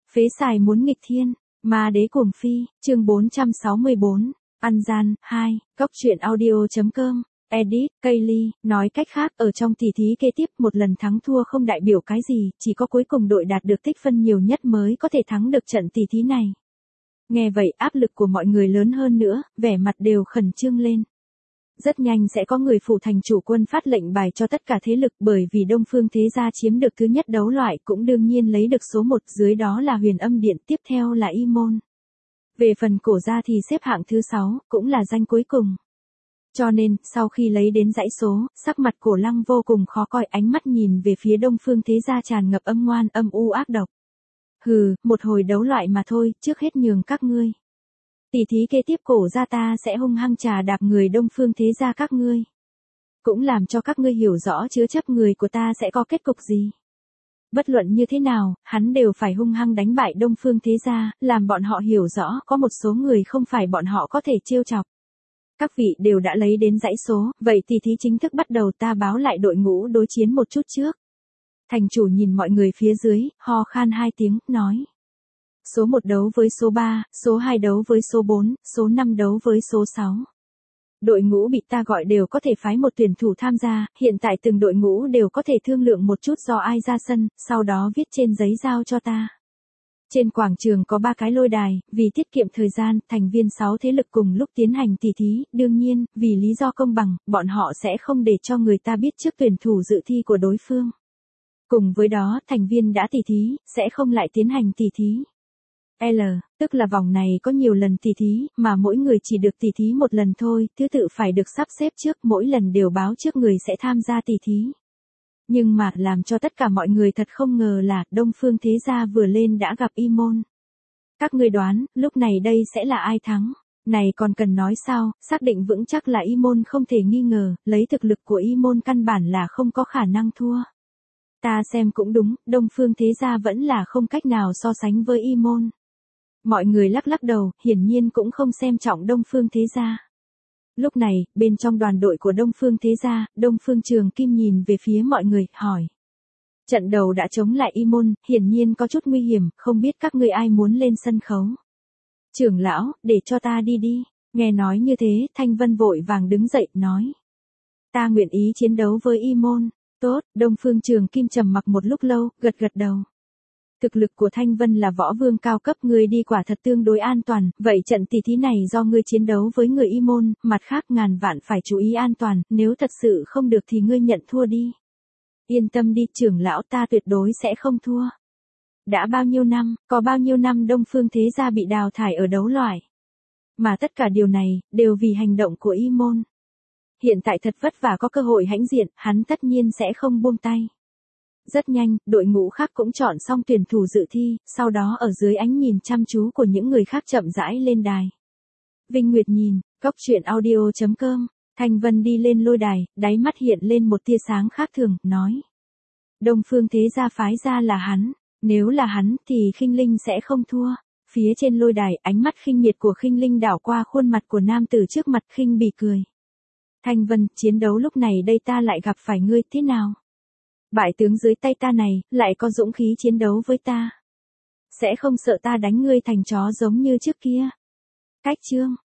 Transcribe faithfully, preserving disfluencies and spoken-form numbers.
Phế xài muốn nghịch thiên, ma đế cuồng phi, chương bốn trăm sáu mươi bốn, ăn gian, hai, góc truyện audio.com, edit, Kaylee, nói cách khác, ở trong tỷ thí kế tiếp một lần thắng thua không đại biểu cái gì, chỉ có cuối cùng đội đạt được tích phân nhiều nhất mới có thể thắng được trận tỷ thí này. Nghe vậy áp lực của mọi người lớn hơn nữa, vẻ mặt đều khẩn trương lên. Rất nhanh sẽ có người phủ thành chủ quân phát lệnh bài cho tất cả thế lực bởi vì Đông Phương Thế Gia chiếm được thứ nhất đấu loại cũng đương nhiên lấy được số một, dưới đó là Huyền Âm Điện, tiếp theo là Y Môn. Về phần Cổ Gia thì xếp hạng thứ sáu, cũng là danh cuối cùng. Cho nên, sau khi lấy đến dãy số, sắc mặt Cổ Lăng vô cùng khó coi, ánh mắt nhìn về phía Đông Phương Thế Gia tràn ngập âm ngoan âm u ác độc. Hừ, một hồi đấu loại mà thôi, trước hết nhường các ngươi. Tỷ thí kế tiếp Cổ Gia ta sẽ hung hăng trà đạp người Đông Phương Thế Gia các ngươi. Cũng làm cho các ngươi hiểu rõ chứa chấp người của ta sẽ có kết cục gì. Bất luận như thế nào, hắn đều phải hung hăng đánh bại Đông Phương Thế Gia, làm bọn họ hiểu rõ có một số người không phải bọn họ có thể trêu chọc. Các vị đều đã lấy đến dãy số, vậy tỷ thí chính thức bắt đầu, ta báo lại đội ngũ đối chiến một chút trước. Thành chủ nhìn mọi người phía dưới, ho khan hai tiếng, nói. Số một đấu với số ba, số hai đấu với số bốn, số năm đấu với số sáu. Đội ngũ bị ta gọi đều có thể phái một tuyển thủ tham gia, hiện tại từng đội ngũ đều có thể thương lượng một chút do ai ra sân, sau đó viết trên giấy giao cho ta. Trên quảng trường có ba cái lôi đài, vì tiết kiệm thời gian, thành viên sáu thế lực cùng lúc tiến hành tỷ thí, đương nhiên, vì lý do công bằng, bọn họ sẽ không để cho người ta biết trước tuyển thủ dự thi của đối phương. Cùng với đó, thành viên đã tỷ thí, sẽ không lại tiến hành tỷ thí. L, tức là vòng này có nhiều lần tỷ thí, mà mỗi người chỉ được tỷ thí một lần thôi, thứ tự phải được sắp xếp trước, mỗi lần đều báo trước người sẽ tham gia tỷ thí. Nhưng mà, làm cho tất cả mọi người thật không ngờ là, Đông Phương Thế Gia vừa lên đã gặp Y Môn. Các ngươi đoán, lúc này đây sẽ là ai thắng? Này còn cần nói sao, xác định vững chắc là Y Môn không thể nghi ngờ, lấy thực lực của Y Môn căn bản là không có khả năng thua. Ta xem cũng đúng, Đông Phương Thế Gia vẫn là không cách nào so sánh với Y Môn. Mọi người lắc lắc đầu, hiển nhiên cũng không xem trọng Đông Phương Thế Gia. Lúc này, bên trong đoàn đội của Đông Phương Thế Gia, Đông Phương Trường Kim nhìn về phía mọi người, hỏi. Trận đầu đã chống lại Y Môn, hiển nhiên có chút nguy hiểm, không biết các ngươi ai muốn lên sân khấu. Trưởng lão, để cho ta đi đi. Nghe nói như thế, Thanh Vân vội vàng đứng dậy, nói. Ta nguyện ý chiến đấu với Y Môn. Tốt, Đông Phương Trường Kim trầm mặc một lúc lâu, gật gật đầu. Thực lực của Thanh Vân là võ vương cao cấp, ngươi đi quả thật tương đối an toàn, vậy trận tỷ thí này do ngươi chiến đấu với người Y Môn, mặt khác ngàn vạn phải chú ý an toàn, nếu thật sự không được thì ngươi nhận thua đi. Yên tâm đi, trưởng lão, ta tuyệt đối sẽ không thua. Đã bao nhiêu năm, có bao nhiêu năm Đông Phương Thế Gia bị đào thải ở đấu loại. Mà tất cả điều này, đều vì hành động của Y Môn. Hiện tại thật vất vả có cơ hội hãnh diện, hắn tất nhiên sẽ không buông tay. Rất nhanh, đội ngũ khác cũng chọn xong tuyển thủ dự thi, sau đó ở dưới ánh nhìn chăm chú của những người khác chậm rãi lên đài. Vinh Nguyệt nhìn, góc truyện audio.com, Thanh Vân đi lên lôi đài, đáy mắt hiện lên một tia sáng khác thường, nói. Đông Phương Thế Gia phái ra là hắn, nếu là hắn thì Khinh Linh sẽ không thua. Phía trên lôi đài, ánh mắt khinh miệt của Khinh Linh đảo qua khuôn mặt của nam tử trước mặt, khinh bỉ cười. Thanh Vân, chiến đấu lúc này đây ta lại gặp phải ngươi, thế nào? Bại tướng dưới tay ta này, lại có dũng khí chiến đấu với ta. Sẽ không sợ ta đánh ngươi thành chó giống như trước kia. Cách chương,